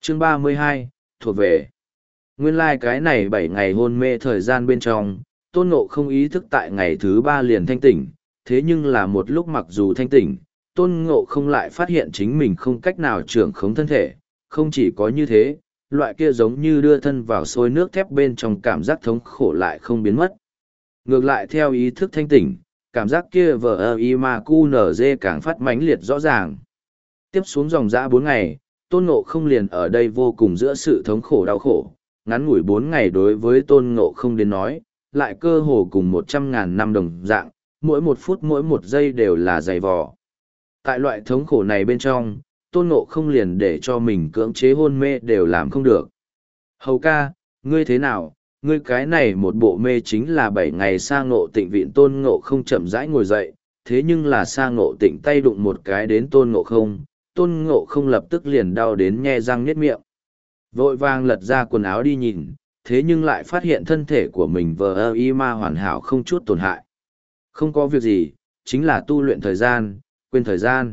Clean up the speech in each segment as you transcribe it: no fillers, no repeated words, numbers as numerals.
Chương 32, thuộc về. Nguyên lai cái này 7 ngày hôn mê thời gian bên trong, Tôn Ngộ không ý thức tại ngày thứ 3 liền thanh tỉnh, thế nhưng là một lúc mặc dù thanh tỉnh, Tôn Ngộ không lại phát hiện chính mình không cách nào trưởng khống thân thể, không chỉ có như thế, loại kia giống như đưa thân vào sôi nước thép bên trong cảm giác thống khổ lại không biến mất. Ngược lại theo ý thức thanh tỉnh, cảm giác kia vờ y ma cu nở dê càng phát mãnh liệt rõ ràng. Tiếp xuống dòng dã 4 ngày, Tôn Ngộ không liền ở đây vô cùng giữa sự thống khổ đau khổ, ngắn ngủi 4 ngày đối với Tôn Ngộ không đến nói, lại cơ hồ cùng 100.000 năm đồng dạng, mỗi một phút mỗi một giây đều là dày vò. Tại loại thống khổ này bên trong, Tôn Ngộ không liền để cho mình cưỡng chế hôn mê đều làm không được. Hầu ca, ngươi thế nào, ngươi cái này một bộ mê chính là 7 ngày sa ngộ tịnh viện. Tôn Ngộ không chậm rãi ngồi dậy, thế nhưng là sa ngộ tịnh tay đụng một cái đến Tôn Ngộ không lập tức liền đau đến nhe răng niết miệng. Vội vàng lật ra quần áo đi nhìn, thế nhưng lại phát hiện thân thể của mình vờ y ma hoàn hảo không chút tổn hại. Không có việc gì, chính là tu luyện thời gian, quên thời gian.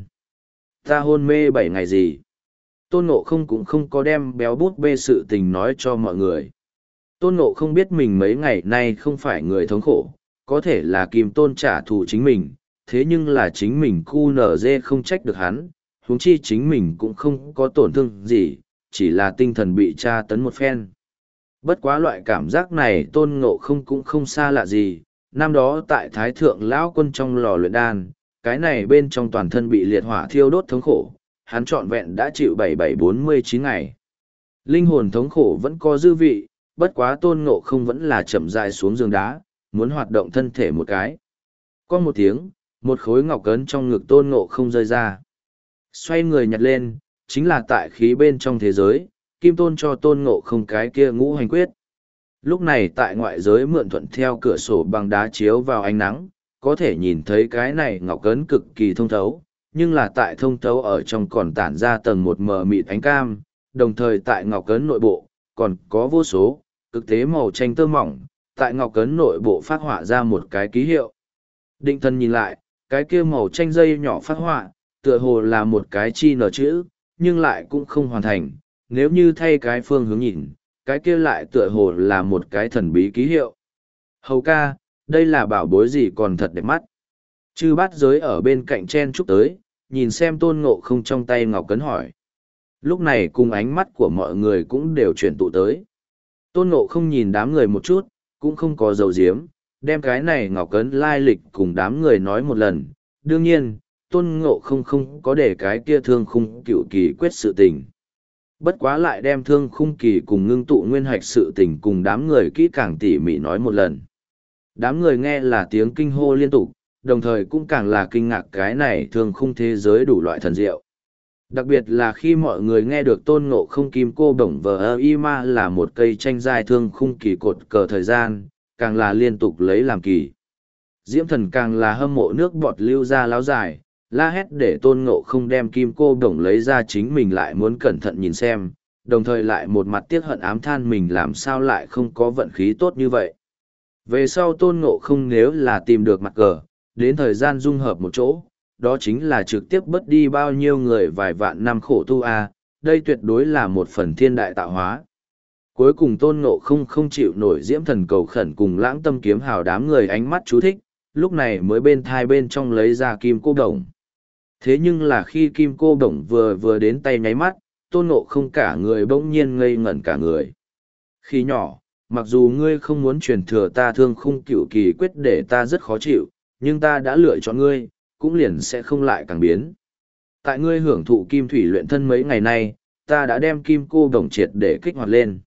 Ta hôn mê 7 ngày gì? Tôn Ngộ không cũng không có đem béo bút bê sự tình nói cho mọi người. Tôn Ngộ không biết mình mấy ngày nay không phải người thống khổ, có thể là Kim Tôn trả thù chính mình, thế nhưng là chính mình cu nở dê không trách được hắn, huống chi chính mình cũng không có tổn thương gì, chỉ là tinh thần bị tra tấn một phen. Bất quá loại cảm giác này Tôn Ngộ không cũng không xa lạ gì, năm đó tại Thái Thượng Lão Quân trong lò luyện đan, cái này bên trong toàn thân bị liệt hỏa thiêu đốt thống khổ, hắn trọn vẹn đã chịu 7749 ngày. Linh hồn thống khổ vẫn có dư vị, bất quá Tôn Ngộ không vẫn là chậm rãi xuống giường đá, muốn hoạt động thân thể một cái. Có một tiếng, một khối ngọc ấn trong ngực Tôn Ngộ không rơi ra. Xoay người nhặt lên, chính là tại khí bên trong thế giới, Kim Tôn cho Tôn Ngộ không cái kia ngũ hành quyết. Lúc này tại ngoại giới mượn thuận theo cửa sổ bằng đá chiếu vào ánh nắng, có thể nhìn thấy cái này ngọc ấn cực kỳ thông thấu, nhưng là tại thông thấu ở trong còn tản ra tầng một mờ mịt ánh cam, đồng thời tại ngọc ấn nội bộ, còn có vô số, cực tế màu tranh tơ mỏng, tại ngọc ấn nội bộ phát họa ra một cái ký hiệu. Định thân nhìn lại, cái kia màu tranh dây nhỏ phát họa, tựa hồ là một cái chi nở chữ, nhưng lại cũng không hoàn thành, nếu như thay cái phương hướng nhìn, cái kia lại tựa hồ là một cái thần bí ký hiệu. Hầu ca, đây là bảo bối gì còn thật đẹp mắt. Chư bát giới ở bên cạnh chen chúc tới, nhìn xem Tôn Ngộ không trong tay ngọc cấn hỏi. Lúc này cùng ánh mắt của mọi người cũng đều chuyển tụ tới. Tôn Ngộ không nhìn đám người một chút, cũng không có dầu diếm, đem cái này ngọc cấn lai lịch cùng đám người nói một lần. Đương nhiên, Tôn Ngộ không có để cái kia thương khung cựu kỳ quyết sự tình. Bất quá lại đem thương khung kỳ cùng ngưng tụ nguyên hạch sự tình cùng đám người kỹ càng tỉ mỉ nói một lần. Đám người nghe là tiếng kinh hô liên tục, đồng thời cũng càng là kinh ngạc cái này thương khung thế giới đủ loại thần diệu. Đặc biệt là khi mọi người nghe được Tôn Ngộ không kim cô bổng vờ y ma là một cây tranh giai thương khung kỳ cột cờ thời gian, càng là liên tục lấy làm kỳ. Diễm thần càng là hâm mộ nước bọt lưu ra láo dài, la hét để Tôn Ngộ không đem kim cô bổng lấy ra, chính mình lại muốn cẩn thận nhìn xem, đồng thời lại một mặt tiếc hận ám than mình làm sao lại không có vận khí tốt như vậy. Về sau Tôn Ngộ không nếu là tìm được mặt cờ, đến thời gian dung hợp một chỗ, đó chính là trực tiếp bớt đi bao nhiêu người vài vạn năm khổ tu a, đây tuyệt đối là một phần thiên đại tạo hóa. Cuối cùng Tôn Ngộ không chịu nổi diễm thần cầu khẩn cùng lãng tâm kiếm hào đám người ánh mắt chú thích, lúc này mới bên thai bên trong lấy ra kim cô đồng. Thế nhưng là khi kim cô đồng vừa đến tay nháy mắt, Tôn Ngộ không cả người bỗng nhiên ngây ngẩn cả người. Khi nhỏ, mặc dù ngươi không muốn truyền thừa ta thương khung cựu kỳ quyết để ta rất khó chịu, nhưng ta đã lựa chọn ngươi, cũng liền sẽ không lại càng biến. Tại ngươi hưởng thụ kim thủy luyện thân mấy ngày nay, ta đã đem kim cô đồng triệt để kích hoạt lên.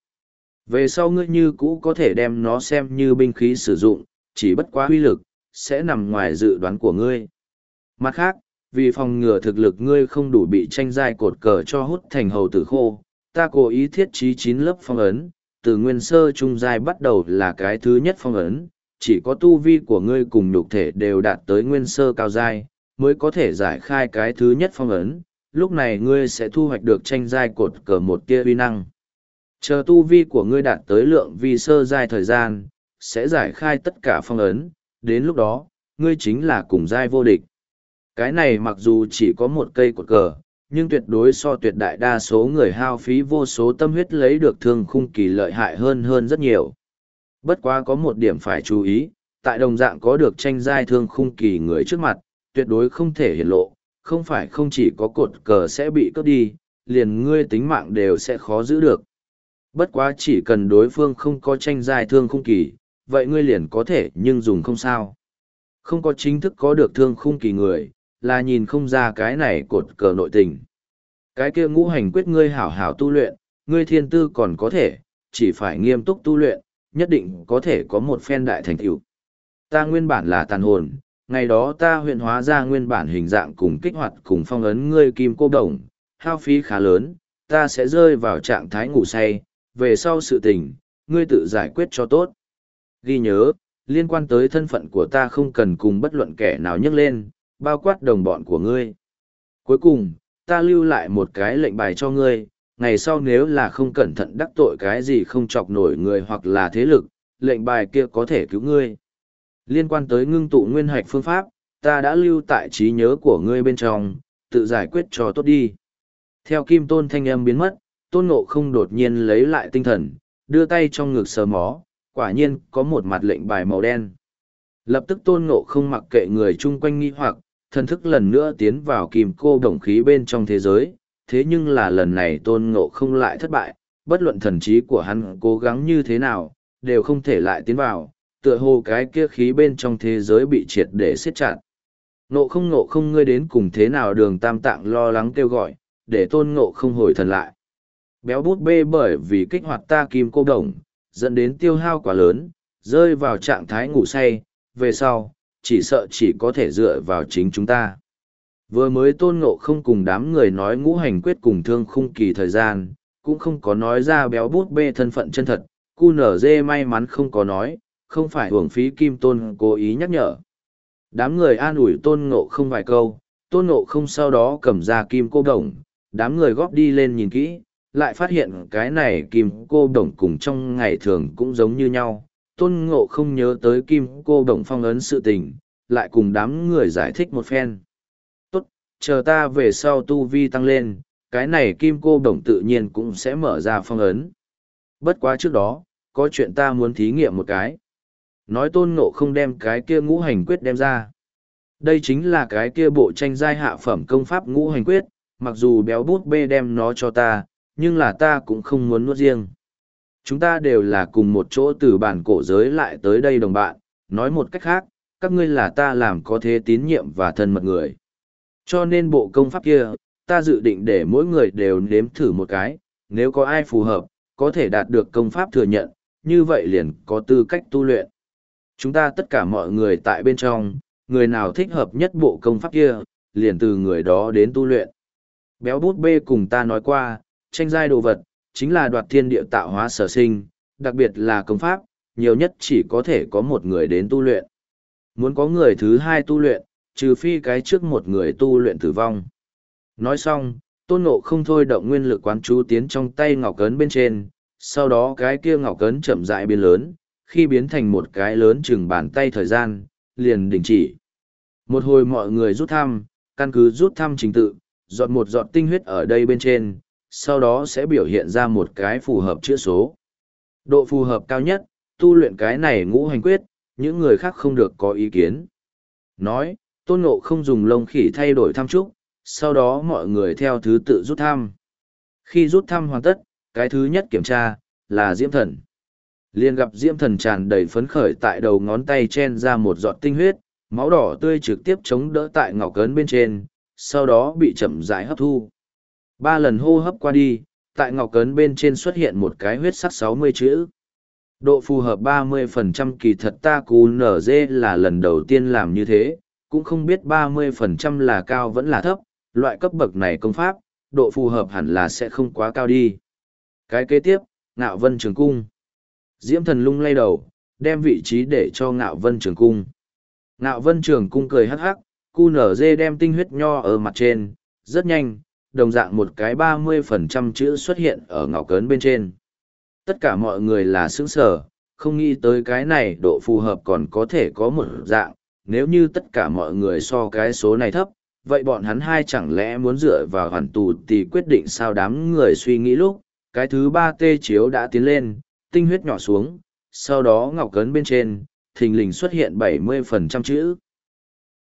Về sau ngươi như cũ có thể đem nó xem như binh khí sử dụng, chỉ bất quá uy lực, sẽ nằm ngoài dự đoán của ngươi. Mặt khác, vì phòng ngừa thực lực ngươi không đủ bị tranh giai cột cờ cho hút thành hầu tử khô, ta cố ý thiết trí 9 lớp phong ấn, từ nguyên sơ trung giai bắt đầu là cái thứ nhất phong ấn, chỉ có tu vi của ngươi cùng nhục thể đều đạt tới nguyên sơ cao giai, mới có thể giải khai cái thứ nhất phong ấn, lúc này ngươi sẽ thu hoạch được tranh giai cột cờ một tia uy năng. Chờ tu vi của ngươi đạt tới lượng vi sơ giai thời gian, sẽ giải khai tất cả phong ấn, đến lúc đó, ngươi chính là cùng giai vô địch. Cái này mặc dù chỉ có một cây cột cờ, nhưng tuyệt đối so tuyệt đại đa số người hao phí vô số tâm huyết lấy được thương khung kỳ lợi hại hơn rất nhiều. Bất quá có một điểm phải chú ý, tại đồng dạng có được tranh giai thương khung kỳ người trước mặt, tuyệt đối không thể hiển lộ, không phải không chỉ có cột cờ sẽ bị cướp đi, liền ngươi tính mạng đều sẽ khó giữ được. Bất quá chỉ cần đối phương không có tranh giai thương khung kỳ, vậy ngươi liền có thể nhưng dùng không sao. Không có chính thức có được thương khung kỳ người, là nhìn không ra cái này cột cờ nội tình. Cái kia ngũ hành quyết ngươi hảo hảo tu luyện, ngươi thiên tư còn có thể, chỉ phải nghiêm túc tu luyện, nhất định có thể có một phen đại thành tựu. Ta nguyên bản là tàn hồn, ngày đó ta huyện hóa ra nguyên bản hình dạng cùng kích hoạt cùng phong ấn ngươi kim cô đồng, hao phí khá lớn, ta sẽ rơi vào trạng thái ngủ say, về sau sự tình, ngươi tự giải quyết cho tốt. Ghi nhớ, liên quan tới thân phận của ta không cần cùng bất luận kẻ nào nhắc lên, bao quát đồng bọn của ngươi. Cuối cùng, ta lưu lại một cái lệnh bài cho ngươi, ngày sau nếu là không cẩn thận đắc tội cái gì không chọc nổi người hoặc là thế lực, lệnh bài kia có thể cứu ngươi. Liên quan tới ngưng tụ nguyên hạch phương pháp, ta đã lưu tại trí nhớ của ngươi bên trong, tự giải quyết cho tốt đi. Theo kim tôn thanh âm biến mất, tôn ngộ không đột nhiên lấy lại tinh thần, đưa tay trong ngực sờ mó, quả nhiên có một mặt lệnh bài màu đen. Lập tức tôn ngộ không mặc kệ người chung quanh nghi hoặc, thần thức lần nữa tiến vào kim cô đồng khí bên trong thế giới, thế nhưng là lần này tôn ngộ không lại thất bại, bất luận thần trí của hắn cố gắng như thế nào, đều không thể lại tiến vào, tựa hồ cái kia khí bên trong thế giới bị triệt để siết chặt. Ngộ không ngươi đến cùng thế nào Đường Tam Tạng lo lắng kêu gọi, để tôn ngộ không hồi thần lại. Béo bút bê bởi vì kích hoạt ta kim cô đồng, dẫn đến tiêu hao quá lớn, rơi vào trạng thái ngủ say, về sau, chỉ sợ chỉ có thể dựa vào chính chúng ta. Vừa mới tôn ngộ không cùng đám người nói ngũ hành quyết cùng thương khung kỳ thời gian, cũng không có nói ra béo bút bê thân phận chân thật, QNZ may mắn không có nói, không phải hưởng phí kim tôn cố ý nhắc nhở. Đám người an ủi tôn ngộ không vài câu, tôn ngộ không sau đó cầm ra kim cô đồng, đám người góp đi lên nhìn kỹ, lại phát hiện cái này kim cô đồng cùng trong ngày thường cũng giống như nhau. Tôn ngộ không nhớ tới kim cô đồng phong ấn sự tình, lại cùng đám người giải thích một phen. Tốt, chờ ta về sau tu vi tăng lên, cái này kim cô đồng tự nhiên cũng sẽ mở ra phong ấn. Bất quá trước đó, có chuyện ta muốn thí nghiệm một cái. Nói tôn ngộ không đem cái kia ngũ hành quyết đem ra. Đây chính là cái kia bộ tranh giai hạ phẩm công pháp ngũ hành quyết, mặc dù béo bút bê đem nó cho ta, nhưng là ta cũng không muốn nuốt riêng. Chúng ta đều là cùng một chỗ từ bản cổ giới lại tới đây đồng bạn, nói một cách khác, các ngươi là ta làm có thế tín nhiệm và thân mật người. Cho nên bộ công pháp kia, ta dự định để mỗi người đều nếm thử một cái, nếu có ai phù hợp, có thể đạt được công pháp thừa nhận, như vậy liền có tư cách tu luyện. Chúng ta tất cả mọi người tại bên trong, người nào thích hợp nhất bộ công pháp kia, liền từ người đó đến tu luyện. Béo bút bê cùng ta nói qua, tranh giai đồ vật, chính là đoạt thiên địa tạo hóa sở sinh, đặc biệt là công pháp, nhiều nhất chỉ có thể có một người đến tu luyện. Muốn có người thứ hai tu luyện, trừ phi cái trước một người tu luyện tử vong. Nói xong, tôn ngộ không thôi động nguyên lực quán chú tiến trong tay ngọc cấn bên trên, sau đó cái kia ngọc cấn chậm rãi biến lớn, khi biến thành một cái lớn chừng bàn tay thời gian, liền đình chỉ. Một hồi mọi người rút thăm, căn cứ rút thăm trình tự, dọn một giọt tinh huyết ở đây bên trên, sau đó sẽ biểu hiện ra một cái phù hợp chữ số. Độ phù hợp cao nhất, tu luyện cái này ngũ hành quyết, những người khác không được có ý kiến. Nói, tôn ngộ không dùng lông khỉ thay đổi thăm trúc, sau đó mọi người theo thứ tự rút thăm. Khi rút thăm hoàn tất, cái thứ nhất kiểm tra, là Diễm Thần. Liền gặp Diễm Thần tràn đầy phấn khởi tại đầu ngón tay chen ra một giọt tinh huyết, máu đỏ tươi trực tiếp chống đỡ tại ngọc cấn bên trên, sau đó bị chậm rãi hấp thu. 3 lần hô hấp qua đi, tại ngọc cấn bên trên xuất hiện một cái huyết sắc 60 chữ. Độ phù hợp 30% kỳ thật ta QNZ là lần đầu tiên làm như thế, cũng không biết 30% là cao vẫn là thấp, loại cấp bậc này công pháp, độ phù hợp hẳn là sẽ không quá cao đi. Cái kế tiếp, Ngạo Vân Trường Cung. Diễm Thần lung lay đầu, đem vị trí để cho Ngạo Vân Trường Cung. Ngạo Vân Trường Cung cười hắc hắc, QNZ đem tinh huyết nho ở mặt trên, rất nhanh, đồng dạng một cái 30% chữ xuất hiện ở ngọc cấn bên trên. Tất cả mọi người là sững sờ, không nghĩ tới cái này độ phù hợp còn có thể có một dạng, nếu như tất cả mọi người so cái số này thấp, vậy bọn hắn hai chẳng lẽ muốn dựa vào hoàn tù thì quyết định sao? Đám người suy nghĩ lúc, cái thứ ba tê chiếu đã tiến lên, tinh huyết nhỏ xuống, sau đó ngọc cấn bên trên, thình lình xuất hiện 70% chữ.